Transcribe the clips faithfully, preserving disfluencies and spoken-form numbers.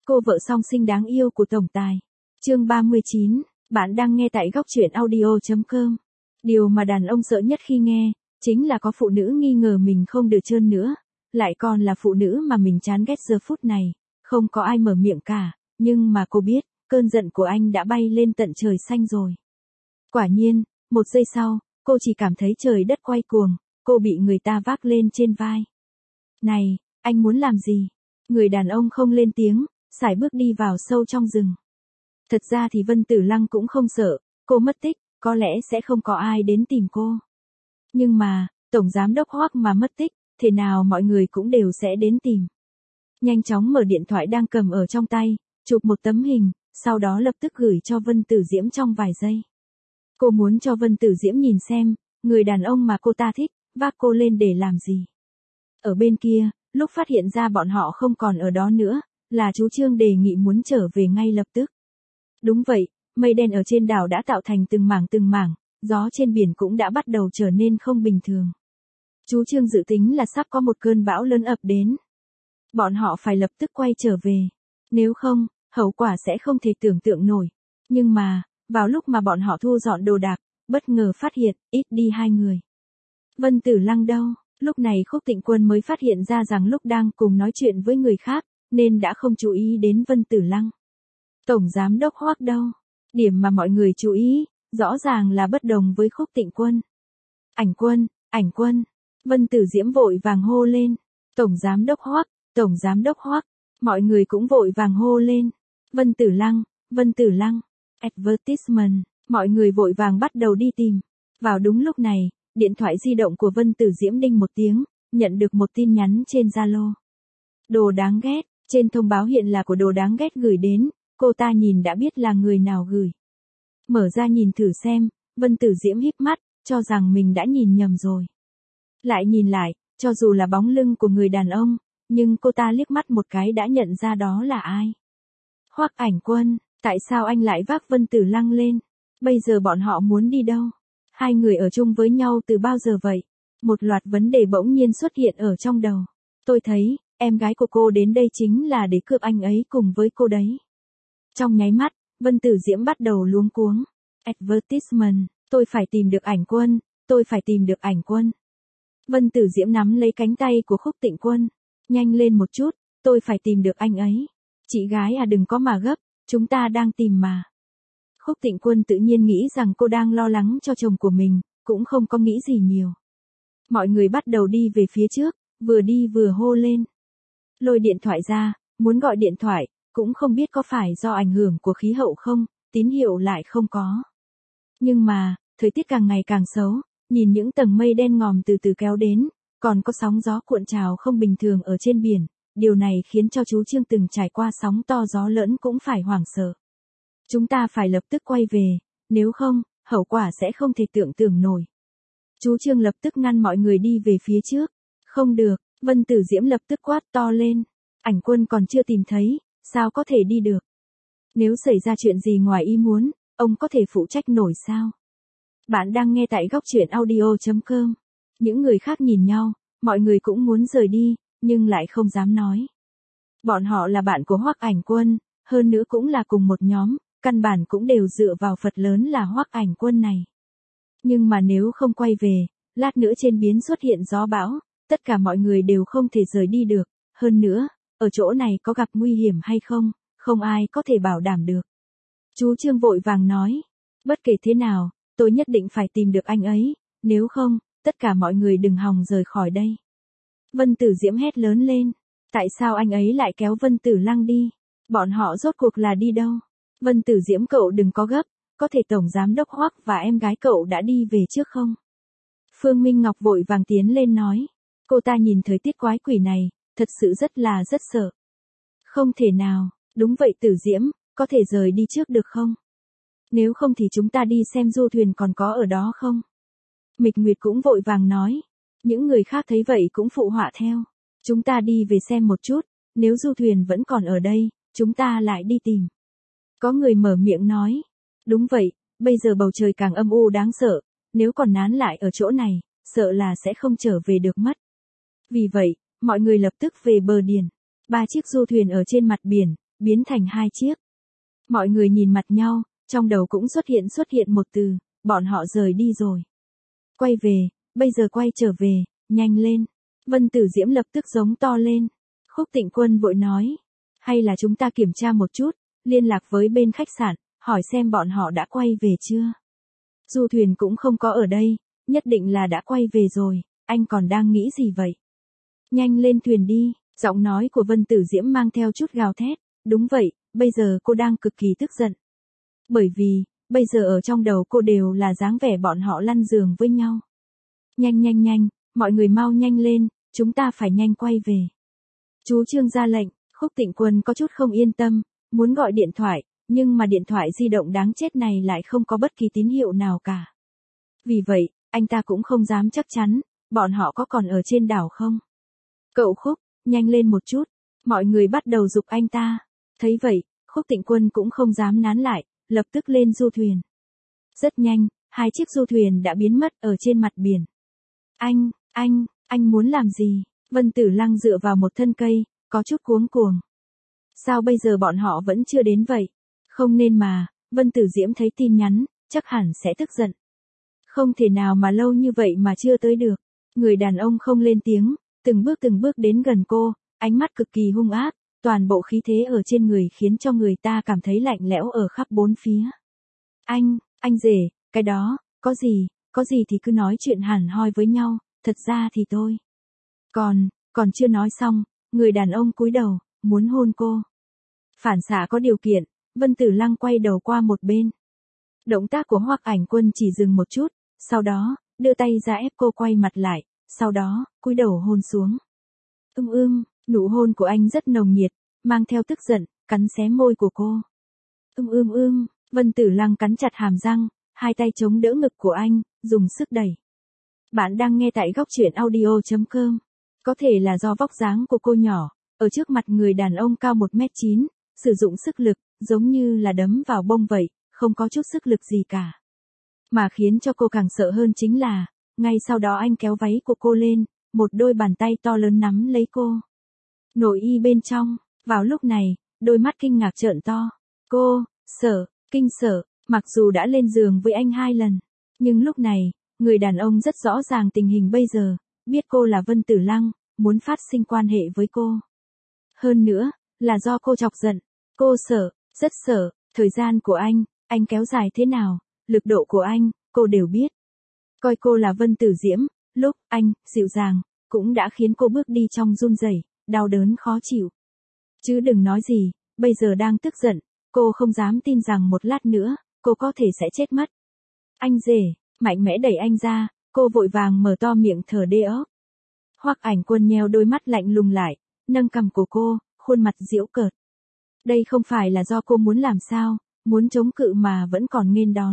Cô vợ song sinh đáng yêu của tổng tài. Chương ba mươi chín, bạn đang nghe tại góc truyện audio chấm com. Điều mà đàn ông sợ nhất khi nghe, chính là có phụ nữ nghi ngờ mình không được trơn nữa, lại còn là phụ nữ mà mình chán ghét giờ phút này, không có ai mở miệng cả, nhưng mà cô biết, cơn giận của anh đã bay lên tận trời xanh rồi. Quả nhiên, một giây sau, cô chỉ cảm thấy trời đất quay cuồng, cô bị người ta vác lên trên vai. Này, anh muốn làm gì? Người đàn ông không lên tiếng, sải bước đi vào sâu trong rừng. Thật ra thì Vân Tử Lăng cũng không sợ, cô mất tích, có lẽ sẽ không có ai đến tìm cô. Nhưng mà, Tổng Giám Đốc Hoắc mà mất tích, thế nào mọi người cũng đều sẽ đến tìm. Nhanh chóng mở điện thoại đang cầm ở trong tay, chụp một tấm hình, sau đó lập tức gửi cho Vân Tử Diễm trong vài giây. Cô muốn cho Vân Tử Diễm nhìn xem, người đàn ông mà cô ta thích, vác cô lên để làm gì. Ở bên kia, lúc phát hiện ra bọn họ không còn ở đó nữa, là chú Trương đề nghị muốn trở về ngay lập tức. Đúng vậy, mây đen ở trên đảo đã tạo thành từng mảng từng mảng, gió trên biển cũng đã bắt đầu trở nên không bình thường. Chú Trương dự tính là sắp có một cơn bão lớn ập đến. Bọn họ phải lập tức quay trở về. Nếu không, hậu quả sẽ không thể tưởng tượng nổi. Nhưng mà, vào lúc mà bọn họ thu dọn đồ đạc, bất ngờ phát hiện, ít đi hai người. Vân Tử Lăng đâu? Lúc này Khúc Tịnh Quân mới phát hiện ra rằng lúc đang cùng nói chuyện với người khác, nên đã không chú ý đến Vân Tử Lăng. Tổng Giám Đốc Hoắc đâu? Điểm mà mọi người chú ý, rõ ràng là bất đồng với Khúc Tịnh Quân. Ảnh Quân, Ảnh Quân. Vân Tử Diễm vội vàng hô lên. Tổng Giám Đốc Hoắc, Tổng Giám Đốc Hoắc. Mọi người cũng vội vàng hô lên. Vân Tử Lăng, Vân Tử Lăng. Advertisement. Mọi người vội vàng bắt đầu đi tìm. Vào đúng lúc này, điện thoại di động của Vân Tử Diễm đinh một tiếng, nhận được một tin nhắn trên Zalo. Đồ đáng ghét, trên thông báo hiện là của đồ đáng ghét gửi đến, cô ta nhìn đã biết là người nào gửi. Mở ra nhìn thử xem, Vân Tử Diễm híp mắt, cho rằng mình đã nhìn nhầm rồi. Lại nhìn lại, cho dù là bóng lưng của người đàn ông, nhưng cô ta liếc mắt một cái đã nhận ra đó là ai. Hoắc Ảnh Quân, tại sao anh lại vác Vân Tử Lăng lên? Bây giờ bọn họ muốn đi đâu? Hai người ở chung với nhau từ bao giờ vậy? Một loạt vấn đề bỗng nhiên xuất hiện ở trong đầu. Tôi thấy, em gái của cô đến đây chính là để cướp anh ấy cùng với cô đấy. Trong nháy mắt, Vân Tử Diễm bắt đầu luống cuống. Advertisement, tôi phải tìm được Ảnh Quân, tôi phải tìm được Ảnh Quân. Vân Tử Diễm nắm lấy cánh tay của Khúc Tịnh Quân. Nhanh lên một chút, tôi phải tìm được anh ấy. Chị gái à, đừng có mà gấp, chúng ta đang tìm mà. Khúc Tịnh Quân tự nhiên nghĩ rằng cô đang lo lắng cho chồng của mình, cũng không có nghĩ gì nhiều. Mọi người bắt đầu đi về phía trước, vừa đi vừa hô lên. Lôi điện thoại ra, muốn gọi điện thoại, cũng không biết có phải do ảnh hưởng của khí hậu không, tín hiệu lại không có. Nhưng mà, thời tiết càng ngày càng xấu, nhìn những tầng mây đen ngòm từ từ kéo đến, còn có sóng gió cuộn trào không bình thường ở trên biển, điều này khiến cho chú Trương từng trải qua sóng to gió lớn cũng phải hoảng sợ. Chúng ta phải lập tức quay về, nếu không, hậu quả sẽ không thể tưởng tượng nổi. Chú Trương lập tức ngăn mọi người đi về phía trước. Không được, Vân Tử Diễm lập tức quát to lên. Ảnh Quân còn chưa tìm thấy, sao có thể đi được? Nếu xảy ra chuyện gì ngoài ý muốn, ông có thể phụ trách nổi sao? Bạn đang nghe tại góc truyện audio chấm com. Những người khác nhìn nhau, mọi người cũng muốn rời đi, nhưng lại không dám nói. Bọn họ là bạn của Hoắc Ảnh Quân, hơn nữa cũng là cùng một nhóm, căn bản cũng đều dựa vào Phật lớn là Hoắc Ảnh Quân này. Nhưng mà nếu không quay về, lát nữa trên biến xuất hiện gió bão, tất cả mọi người đều không thể rời đi được, hơn nữa, ở chỗ này có gặp nguy hiểm hay không, không ai có thể bảo đảm được. Chú Trương vội vàng nói, bất kể thế nào, tôi nhất định phải tìm được anh ấy, nếu không, tất cả mọi người đừng hòng rời khỏi đây. Vân Tử Diễm hét lớn lên, tại sao anh ấy lại kéo Vân Tử Lăng đi? Bọn họ rốt cuộc là đi đâu? Vân Tử Diễm, cậu đừng có gấp, có thể Tổng Giám Đốc Hoắc và em gái cậu đã đi về trước không? Phương Minh Ngọc vội vàng tiến lên nói, cô ta nhìn thời tiết quái quỷ này, thật sự rất là rất sợ. Không thể nào, đúng vậy Tử Diễm, có thể rời đi trước được không? Nếu không thì chúng ta đi xem du thuyền còn có ở đó không? Mịch Nguyệt cũng vội vàng nói, những người khác thấy vậy cũng phụ họa theo. Chúng ta đi về xem một chút, nếu du thuyền vẫn còn ở đây, chúng ta lại đi tìm. Có người mở miệng nói, đúng vậy, bây giờ bầu trời càng âm u đáng sợ, nếu còn nán lại ở chỗ này, sợ là sẽ không trở về được mất. Vì vậy, mọi người lập tức về bờ biển. Ba chiếc du thuyền ở trên mặt biển, biến thành hai chiếc. Mọi người nhìn mặt nhau, trong đầu cũng xuất hiện xuất hiện một từ, bọn họ rời đi rồi. Quay về, bây giờ quay trở về, nhanh lên. Vân Tử Diễm lập tức giống to lên. Khúc Tịnh Quân vội nói, hay là chúng ta kiểm tra một chút, liên lạc với bên khách sạn, hỏi xem bọn họ đã quay về chưa. Du thuyền cũng không có ở đây, nhất định là đã quay về rồi, anh còn đang nghĩ gì vậy? Nhanh lên thuyền đi, giọng nói của Vân Tử Diễm mang theo chút gào thét, đúng vậy, bây giờ cô đang cực kỳ tức giận. Bởi vì, bây giờ ở trong đầu cô đều là dáng vẻ bọn họ lăn giường với nhau. Nhanh nhanh nhanh, mọi người mau nhanh lên, chúng ta phải nhanh quay về. Chú Trương ra lệnh, Khúc Tịnh Quân có chút không yên tâm, muốn gọi điện thoại, nhưng mà điện thoại di động đáng chết này lại không có bất kỳ tín hiệu nào cả. Vì vậy, anh ta cũng không dám chắc chắn, bọn họ có còn ở trên đảo không. Cậu Khúc, nhanh lên một chút, mọi người bắt đầu giục anh ta. Thấy vậy, Khúc Tịnh Quân cũng không dám nán lại, lập tức lên du thuyền. Rất nhanh, hai chiếc du thuyền đã biến mất ở trên mặt biển. Anh, anh, anh muốn làm gì? Vân Tử Lăng dựa vào một thân cây, có chút cuống cuồng. Sao bây giờ bọn họ vẫn chưa đến vậy? Không nên mà, Vân Tử Diễm thấy tin nhắn, chắc hẳn sẽ tức giận. Không thể nào mà lâu như vậy mà chưa tới được. Người đàn ông không lên tiếng, từng bước từng bước đến gần cô, ánh mắt cực kỳ hung ác, toàn bộ khí thế ở trên người khiến cho người ta cảm thấy lạnh lẽo ở khắp bốn phía. Anh, anh rể, cái đó, có gì, có gì thì cứ nói chuyện hẳn hoi với nhau, thật ra thì tôi. Còn, còn chưa nói xong, người đàn ông cúi đầu, muốn hôn cô. Phản xạ có điều kiện, Vân Tử Lăng quay đầu qua một bên. Động tác của Hoắc Ảnh Quân chỉ dừng một chút, sau đó, đưa tay ra ép cô quay mặt lại, sau đó, cúi đầu hôn xuống. Ưm ưm, nụ hôn của anh rất nồng nhiệt, mang theo tức giận, cắn xé môi của cô. Ưm ưm ưm, Vân Tử Lăng cắn chặt hàm răng, hai tay chống đỡ ngực của anh, dùng sức đẩy. Bạn đang nghe tại góc truyện audio chấm com. Có thể là do vóc dáng của cô nhỏ, ở trước mặt người đàn ông cao một mét chín, sử dụng sức lực, giống như là đấm vào bông vậy, không có chút sức lực gì cả. Mà khiến cho cô càng sợ hơn chính là, ngay sau đó anh kéo váy của cô lên, một đôi bàn tay to lớn nắm lấy cô. Nội y bên trong, vào lúc này, đôi mắt kinh ngạc trợn to. Cô, sợ, kinh sợ, mặc dù đã lên giường với anh hai lần. Nhưng lúc này, người đàn ông rất rõ ràng tình hình bây giờ, biết cô là Vân Tử Lăng, muốn phát sinh quan hệ với cô. Hơn nữa, là do cô chọc giận. Cô sợ, rất sợ, thời gian của anh, anh kéo dài thế nào, lực độ của anh, cô đều biết. Coi cô là Vân Tử Diễm, lúc anh, dịu dàng, cũng đã khiến cô bước đi trong run rẩy, đau đớn khó chịu. Chứ đừng nói gì, bây giờ đang tức giận, cô không dám tin rằng một lát nữa, cô có thể sẽ chết mất. Anh rể, mạnh mẽ đẩy anh ra, cô vội vàng mở to miệng thở đê óc. Hoắc Ảnh Quân nheo đôi mắt lạnh lùng lại, nâng cằm của cô, khuôn mặt giễu cợt. Đây không phải là do cô muốn làm sao, muốn chống cự mà vẫn còn nghênh đón.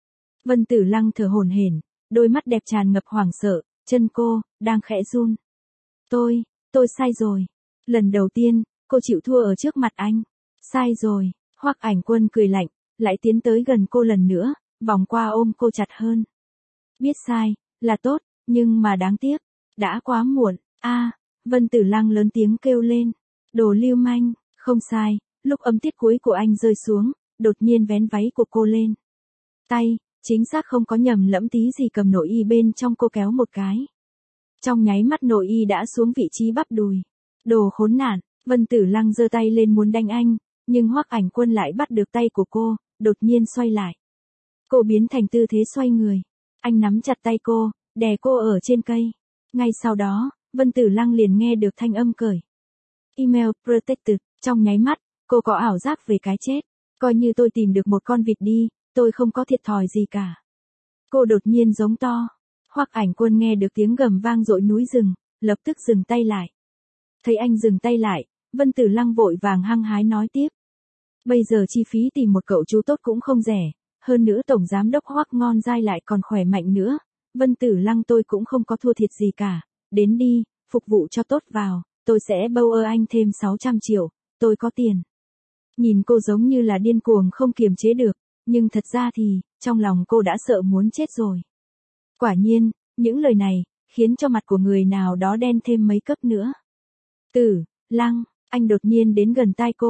Vân Tử Lăng thở hổn hển, đôi mắt đẹp tràn ngập hoảng sợ, chân cô, đang khẽ run. Tôi, tôi sai rồi. Lần đầu tiên, cô chịu thua ở trước mặt anh. Sai rồi, Hoắc Ảnh Quân cười lạnh, lại tiến tới gần cô lần nữa, vòng qua ôm cô chặt hơn. Biết sai, là tốt, nhưng mà đáng tiếc, đã quá muộn. A, Vân Tử Lăng lớn tiếng kêu lên. Đồ lưu manh, không sai, lúc âm tiết cuối của anh rơi xuống, đột nhiên vén váy của cô lên. Tay, chính xác không có nhầm lẫm tí gì cầm nội y bên trong cô kéo một cái. Trong nháy mắt nội y đã xuống vị trí bắp đùi. Đồ khốn nạn, Vân Tử Lăng giơ tay lên muốn đánh anh, nhưng Hoắc Ảnh Quân lại bắt được tay của cô, đột nhiên xoay lại. Cô biến thành tư thế xoay người. Anh nắm chặt tay cô, đè cô ở trên cây. Ngay sau đó, Vân Tử Lăng liền nghe được thanh âm cởi. Email protected, trong nháy mắt, cô có ảo giác về cái chết. Coi như tôi tìm được một con vịt đi, tôi không có thiệt thòi gì cả. Cô đột nhiên giống to. Hoắc Ảnh Quân nghe được tiếng gầm vang dội núi rừng, lập tức dừng tay lại. Thấy anh dừng tay lại, Vân Tử Lăng vội vàng hăng hái nói tiếp. Bây giờ chi phí tìm một cậu chú tốt cũng không rẻ, hơn nữa tổng giám đốc Hoắc Ngon Giai lại còn khỏe mạnh nữa. Vân Tử Lăng tôi cũng không có thua thiệt gì cả, đến đi, phục vụ cho tốt vào, tôi sẽ bâu ơ anh thêm sáu trăm triệu, tôi có tiền. Nhìn cô giống như là điên cuồng không kiềm chế được, nhưng thật ra thì, trong lòng cô đã sợ muốn chết rồi. Quả nhiên, những lời này, khiến cho mặt của người nào đó đen thêm mấy cấp nữa. Tử Lăng, anh đột nhiên đến gần tai cô,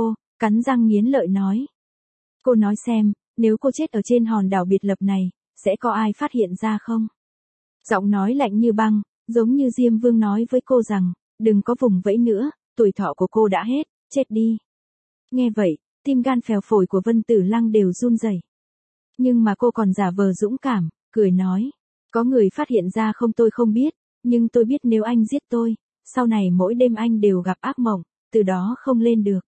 cắn răng nghiến lợi nói. Cô nói xem, nếu cô chết ở trên hòn đảo biệt lập này, sẽ có ai phát hiện ra không? Giọng nói lạnh như băng, giống như Diêm Vương nói với cô rằng, đừng có vùng vẫy nữa, tuổi thọ của cô đã hết, chết đi. Nghe vậy, tim gan phèo phổi của Vân Tử Lăng đều run rẩy. Nhưng mà cô còn giả vờ dũng cảm, cười nói. Có người phát hiện ra không tôi không biết, nhưng tôi biết nếu anh giết tôi, sau này mỗi đêm anh đều gặp ác mộng, từ đó không lên được.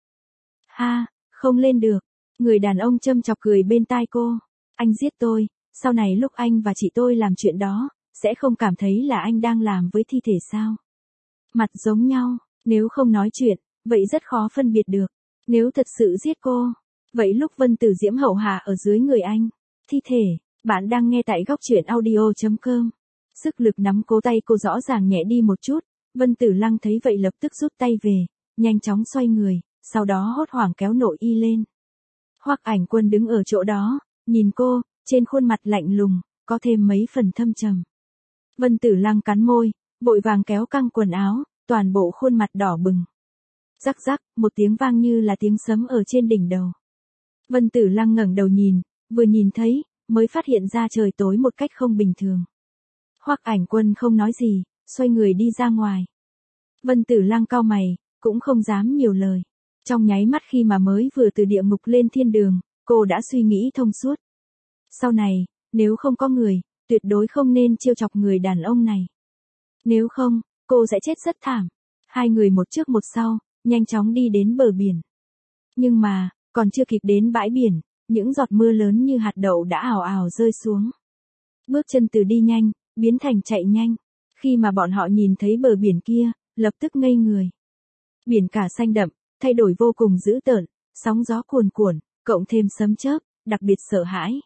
Ha, không lên được. Người đàn ông châm chọc cười bên tai cô. Anh giết tôi, sau này lúc anh và chị tôi làm chuyện đó, sẽ không cảm thấy là anh đang làm với thi thể sao? Mặt giống nhau, nếu không nói chuyện, vậy rất khó phân biệt được. Nếu thật sự giết cô, vậy lúc Vân Tử Diễm hậu hạ ở dưới người anh, thi thể, bạn đang nghe tại góc truyện audio chấm com. Sức lực nắm cố tay cô rõ ràng nhẹ đi một chút, Vân Tử Lăng thấy vậy lập tức rút tay về, nhanh chóng xoay người, sau đó hốt hoảng kéo nội y lên. Hoắc Ảnh Quân đứng ở chỗ đó, nhìn cô, trên khuôn mặt lạnh lùng, có thêm mấy phần thâm trầm. Vân Tử Lăng cắn môi, vội vàng kéo căng quần áo, toàn bộ khuôn mặt đỏ bừng. Rắc rắc, một tiếng vang như là tiếng sấm ở trên đỉnh đầu. Vân Tử Lăng ngẩng đầu nhìn, vừa nhìn thấy, mới phát hiện ra trời tối một cách không bình thường. Hoắc Ảnh Quân không nói gì, xoay người đi ra ngoài. Vân Tử Lăng cau mày, cũng không dám nhiều lời. Trong nháy mắt khi mà mới vừa từ địa ngục lên thiên đường, cô đã suy nghĩ thông suốt. Sau này, nếu không có người, tuyệt đối không nên trêu chọc người đàn ông này. Nếu không, cô sẽ chết rất thảm. Hai người một trước một sau, nhanh chóng đi đến bờ biển. Nhưng mà, còn chưa kịp đến bãi biển, những giọt mưa lớn như hạt đậu đã ào ào rơi xuống. Bước chân từ đi nhanh, biến thành chạy nhanh. Khi mà bọn họ nhìn thấy bờ biển kia, lập tức ngây người. Biển cả xanh đậm, thay đổi vô cùng dữ tợn, sóng gió cuồn cuộn, cộng thêm sấm chớp, đặc biệt sợ hãi.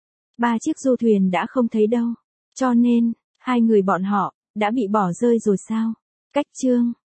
Ba chiếc du thuyền đã không thấy đâu. Cho nên, hai người bọn họ, đã bị bỏ rơi rồi sao? Cách chương